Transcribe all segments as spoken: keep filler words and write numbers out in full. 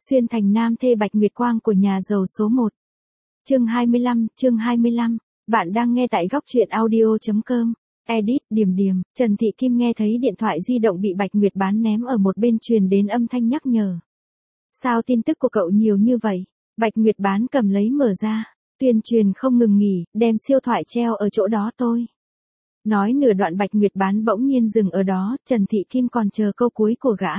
Xuyên thành nam thê Bạch Nguyệt Quang của nhà giàu số một. Chương hai mươi lăm, chương hai mươi lăm. Bạn đang nghe tại góc truyện audio chấm com. Edit, Điềm Điềm. Trần Thị Kim nghe thấy điện thoại di động bị Bạch Nguyệt bán ném ở một bên truyền đến âm thanh nhắc nhở. Sao tin tức của cậu nhiều như vậy? Bạch Nguyệt bán cầm lấy mở ra. Tuyên truyền không ngừng nghỉ, đem siêu thoại treo ở chỗ đó tôi. Nói nửa đoạn Bạch Nguyệt bán bỗng nhiên dừng ở đó, Trần Thị Kim còn chờ câu cuối của gã.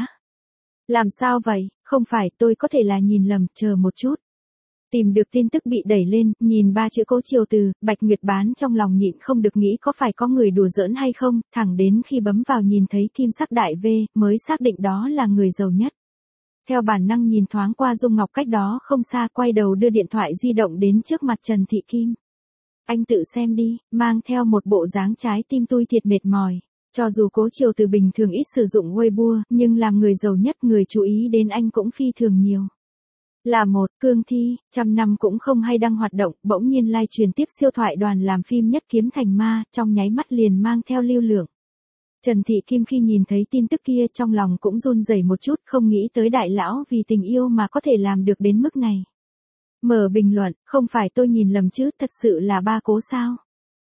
Làm sao vậy, không phải tôi có thể là nhìn lầm, chờ một chút. Tìm được tin tức bị đẩy lên, nhìn ba chữ Cố Triều Từ, Bạch Nguyệt bán trong lòng nhịn không được nghĩ có phải có người đùa giỡn hay không, thẳng đến khi bấm vào nhìn thấy kim sắc đại V, mới xác định đó là người giàu nhất. Theo bản năng nhìn thoáng qua Dung Ngọc cách đó không xa, quay đầu đưa điện thoại di động đến trước mặt Trần Thị Kim. Anh tự xem đi, mang theo một bộ dáng trái tim tui thiệt mệt mỏi. Cho dù Cố Triều Từ bình thường ít sử dụng Weibo, nhưng làm người giàu nhất người chú ý đến anh cũng phi thường nhiều. Là một, cương thi, trăm năm cũng không hay đăng hoạt động, bỗng nhiên live truyền tiếp siêu thoại đoàn làm phim Nhất Kiếm Thành Ma, trong nháy mắt liền mang theo lưu lượng. Trần Thị Kim khi nhìn thấy tin tức kia trong lòng cũng run rẩy một chút, không nghĩ tới đại lão vì tình yêu mà có thể làm được đến mức này. Mở bình luận, không phải tôi nhìn lầm chứ, thật sự là ba Cố sao?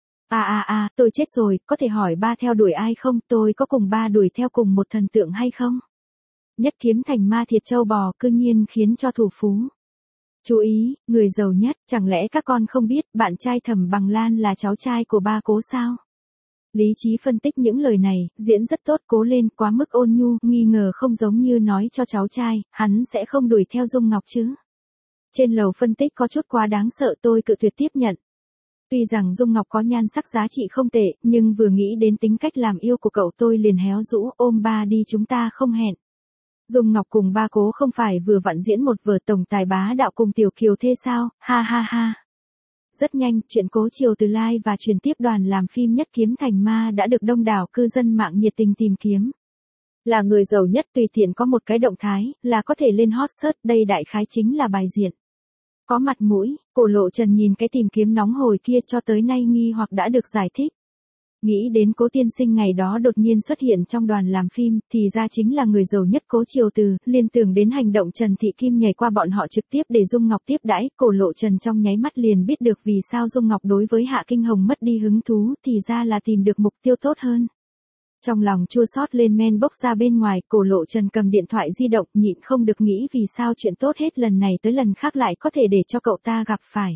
À à à, tôi chết rồi, có thể hỏi ba theo đuổi ai không, tôi có cùng ba đuổi theo cùng một thần tượng hay không? Nhất Kiếm Thành Ma thiệt châu bò, cư nhiên khiến cho thủ phú. Chú ý, người giàu nhất, chẳng lẽ các con không biết, bạn trai Thẩm Bằng Lan là cháu trai của ba Cố sao? Lý trí phân tích những lời này, diễn rất tốt, cố lên, quá mức ôn nhu, nghi ngờ không giống như nói cho cháu trai, hắn sẽ không đuổi theo Dung Ngọc chứ. Trên lầu phân tích có chút quá đáng sợ, tôi cự tuyệt tiếp nhận. Tuy rằng Dung Ngọc có nhan sắc giá trị không tệ, nhưng vừa nghĩ đến tính cách làm yêu của cậu tôi liền héo rũ, ôm ba đi chúng ta không hẹn. Dung Ngọc cùng ba Cố không phải vừa vặn diễn một vở tổng tài bá đạo cùng Tiểu Kiều Thê sao, ha ha ha. Rất nhanh, chuyện Cố Triều Từ live và truyền tiếp đoàn làm phim Nhất Kiếm Thành Ma đã được đông đảo cư dân mạng nhiệt tình tìm kiếm. Là người giàu nhất tùy tiện có một cái động thái, là có thể lên hot search, đây đại khái chính là bài diện. Có mặt mũi, Cổ Lộ Trần nhìn cái tìm kiếm nóng hổi kia cho tới nay nghi hoặc đã được giải thích. Nghĩ đến Cố tiên sinh ngày đó đột nhiên xuất hiện trong đoàn làm phim, thì ra chính là người giàu nhất Cố Triều Từ, liên tưởng đến hành động Trần Thị Kim nhảy qua bọn họ trực tiếp để Dung Ngọc tiếp đãi, Cổ Lộ Trần trong nháy mắt liền biết được vì sao Dung Ngọc đối với Hạ Kinh Hồng mất đi hứng thú, thì ra là tìm được mục tiêu tốt hơn. Trong lòng chua xót lên men bốc ra bên ngoài, Cổ Lộ Trần cầm điện thoại di động, nhịn không được nghĩ vì sao chuyện tốt hết lần này tới lần khác lại có thể để cho cậu ta gặp phải.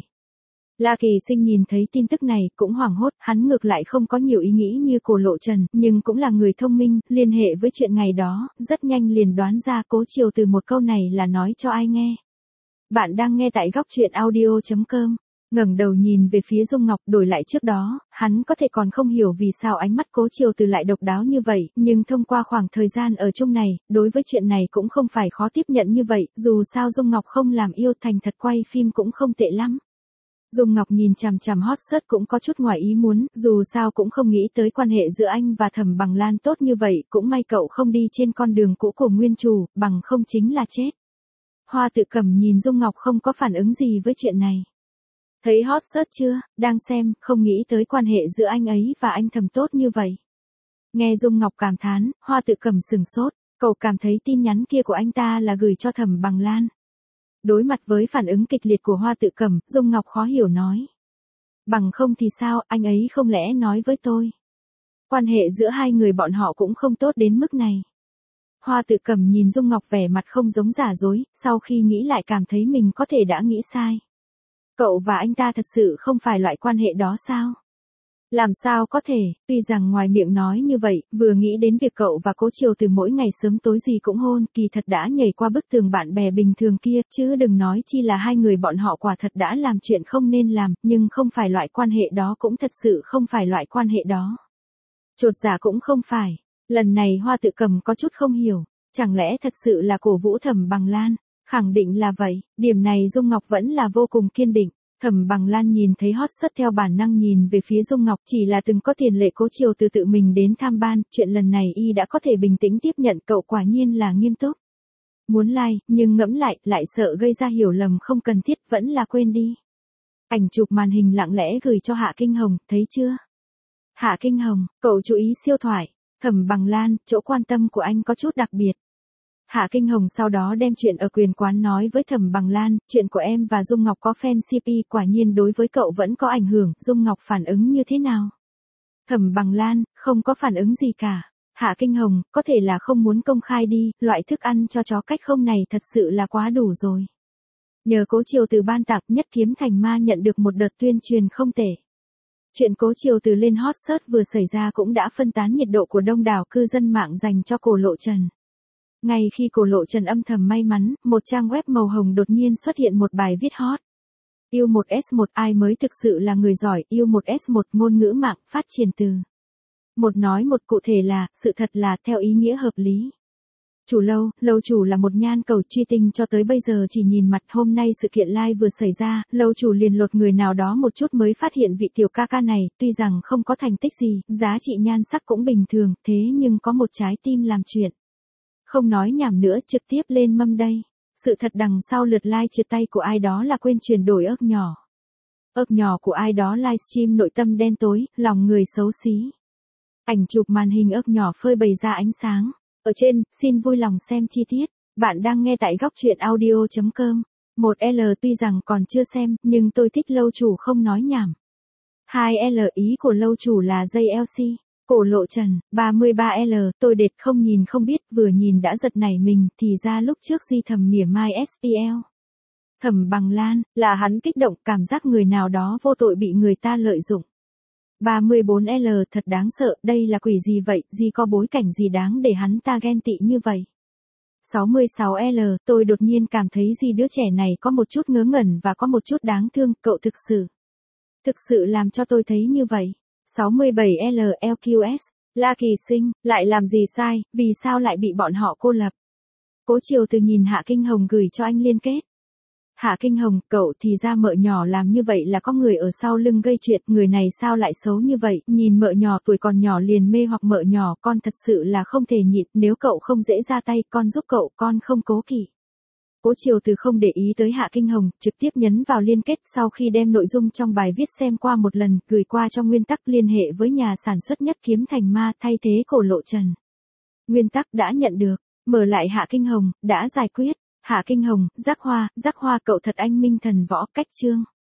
La Kỳ Sinh nhìn thấy tin tức này, cũng hoảng hốt, hắn ngược lại không có nhiều ý nghĩ như Cổ Lộ Trần, nhưng cũng là người thông minh, liên hệ với chuyện ngày đó, rất nhanh liền đoán ra Cố Triều Từ một câu này là nói cho ai nghe. Bạn đang nghe tại góc truyện audio chấm com. Ngẩng đầu nhìn về phía Dung Ngọc, đổi lại trước đó, hắn có thể còn không hiểu vì sao ánh mắt Cố Triều Từ lại độc đáo như vậy, nhưng thông qua khoảng thời gian ở chung này, đối với chuyện này cũng không phải khó tiếp nhận như vậy, dù sao Dung Ngọc không làm yêu thành thật quay phim cũng không tệ lắm. Dung Ngọc nhìn chằm chằm hot search cũng có chút ngoài ý muốn, dù sao cũng không nghĩ tới quan hệ giữa anh và Thẩm Bằng Lan tốt như vậy, cũng may cậu không đi trên con đường cũ của nguyên chủ, bằng không chính là chết. Hoa Tự Cẩm nhìn Dung Ngọc không có phản ứng gì với chuyện này. Thấy hot search chưa, đang xem, không nghĩ tới quan hệ giữa anh ấy và anh Thẩm tốt như vậy. Nghe Dung Ngọc cảm thán, Hoa Tự Cẩm sừng sốt, cậu cảm thấy tin nhắn kia của anh ta là gửi cho Thẩm Bằng Lan. Đối mặt với phản ứng kịch liệt của Hoa Tự Cẩm, Dung Ngọc khó hiểu nói. Bằng không thì sao, anh ấy không lẽ nói với tôi. Quan hệ giữa hai người bọn họ cũng không tốt đến mức này. Hoa Tự Cẩm nhìn Dung Ngọc vẻ mặt không giống giả dối, sau khi nghĩ lại cảm thấy mình có thể đã nghĩ sai. Cậu và anh ta thật sự không phải loại quan hệ đó sao? Làm sao có thể, tuy rằng ngoài miệng nói như vậy, vừa nghĩ đến việc cậu và Cố Triều Từ mỗi ngày sớm tối gì cũng hôn, kỳ thật đã nhảy qua bức tường bạn bè bình thường kia, chứ đừng nói chi là hai người bọn họ quả thật đã làm chuyện không nên làm, nhưng không phải loại quan hệ đó cũng thật sự không phải loại quan hệ đó. Chột dạ cũng không phải, lần này Hoa Tự Cẩm có chút không hiểu, chẳng lẽ thật sự là cổ vũ Thẩm Bằng Lan, khẳng định là vậy, điểm này Dung Ngọc vẫn là vô cùng kiên định. Thẩm Bằng Lan nhìn thấy hot search theo bản năng nhìn về phía Dung Ngọc, chỉ là từng có tiền lệ Cố Triều Từ tự mình đến tham ban, chuyện lần này y đã có thể bình tĩnh tiếp nhận, cậu quả nhiên là nghiêm túc. Muốn like, nhưng ngẫm lại, lại sợ gây ra hiểu lầm không cần thiết, vẫn là quên đi. Ảnh chụp màn hình lặng lẽ gửi cho Hạ Kinh Hồng, thấy chưa? Hạ Kinh Hồng, cậu chú ý siêu thoại, Thẩm Bằng Lan, chỗ quan tâm của anh có chút đặc biệt. Hạ Kinh Hồng sau đó đem chuyện ở quyền quán nói với Thẩm Bằng Lan, chuyện của em và Dung Ngọc có fan xê pê quả nhiên đối với cậu vẫn có ảnh hưởng, Dung Ngọc phản ứng như thế nào? Thẩm Bằng Lan, không có phản ứng gì cả. Hạ Kinh Hồng, có thể là không muốn công khai đi, loại thức ăn cho chó cách không này thật sự là quá đủ rồi. Nhờ Cố Triều Từ ban tặng, Nhất Kiếm Thành Ma nhận được một đợt tuyên truyền không tệ. Chuyện Cố Triều Từ lên hot search vừa xảy ra cũng đã phân tán nhiệt độ của đông đảo cư dân mạng dành cho Cổ Lộ Trần. Ngay khi Cổ Lộ Trần âm thầm may mắn, một trang web màu hồng đột nhiên xuất hiện một bài viết hot. Yêu một S một ai mới thực sự là người giỏi, yêu một S một ngôn ngữ mạng phát triển từ. Một nói một cụ thể là, sự thật là theo ý nghĩa hợp lý. Chủ lâu, lâu chủ là một nhan cầu truy tinh cho tới bây giờ chỉ nhìn mặt. Hôm nay sự kiện live vừa xảy ra, lâu chủ liền lột người nào đó một chút mới phát hiện vị tiểu ca ca này, tuy rằng không có thành tích gì, giá trị nhan sắc cũng bình thường, thế nhưng có một trái tim làm chuyện. Không nói nhảm nữa, trực tiếp lên mâm đây. Sự thật đằng sau lượt like chia tay của ai đó là quên chuyển đổi ớt nhỏ. Ớt nhỏ của ai đó livestream nội tâm đen tối, lòng người xấu xí. Ảnh chụp màn hình ớt nhỏ phơi bày ra ánh sáng. Ở trên, xin vui lòng xem chi tiết. Bạn đang nghe tại góc truyện audio chấm com. một L tuy rằng còn chưa xem, nhưng tôi thích lâu chủ không nói nhảm. hai L ý của lâu chủ là dây lờ xê. Cổ Lộ Trần, ba mươi ba L, tôi đệt không nhìn không biết, vừa nhìn đã giật nảy mình, thì ra lúc trước di thầm mỉa mai ét pê lờ. Thẩm Bằng Lan, là hắn kích động, cảm giác người nào đó vô tội bị người ta lợi dụng. ba mươi bốn L, thật đáng sợ, đây là quỷ gì vậy, gì có bối cảnh gì đáng để hắn ta ghen tị như vậy. sáu mươi sáu L, tôi đột nhiên cảm thấy gì đứa trẻ này có một chút ngớ ngẩn và có một chút đáng thương, cậu thực sự. Thực sự làm cho tôi thấy như vậy. sáu mươi bảy L, lờ quy ét, La Kỳ Sinh, lại làm gì sai, vì sao lại bị bọn họ cô lập? Cố Triều Từ nhìn Hạ Kinh Hồng gửi cho anh liên kết. Hạ Kinh Hồng, cậu thì ra mợ nhỏ làm như vậy là có người ở sau lưng gây chuyện, người này sao lại xấu như vậy, nhìn mợ nhỏ tuổi còn nhỏ liền mê hoặc mợ nhỏ, con thật sự là không thể nhịn, nếu cậu không dễ ra tay, con giúp cậu, con không cố kỵ. Cố Triều Từ không để ý tới Hạ Kinh Hồng, trực tiếp nhấn vào liên kết sau khi đem nội dung trong bài viết xem qua một lần, gửi qua cho Nguyên Tắc liên hệ với nhà sản xuất Nhất Kiếm Thành Ma thay thế Cổ Lộ Trần. Nguyên Tắc đã nhận được, mở lại Hạ Kinh Hồng, đã giải quyết. Hạ Kinh Hồng, Giác Hoa, Giác Hoa cậu thật anh minh thần võ, cách chương.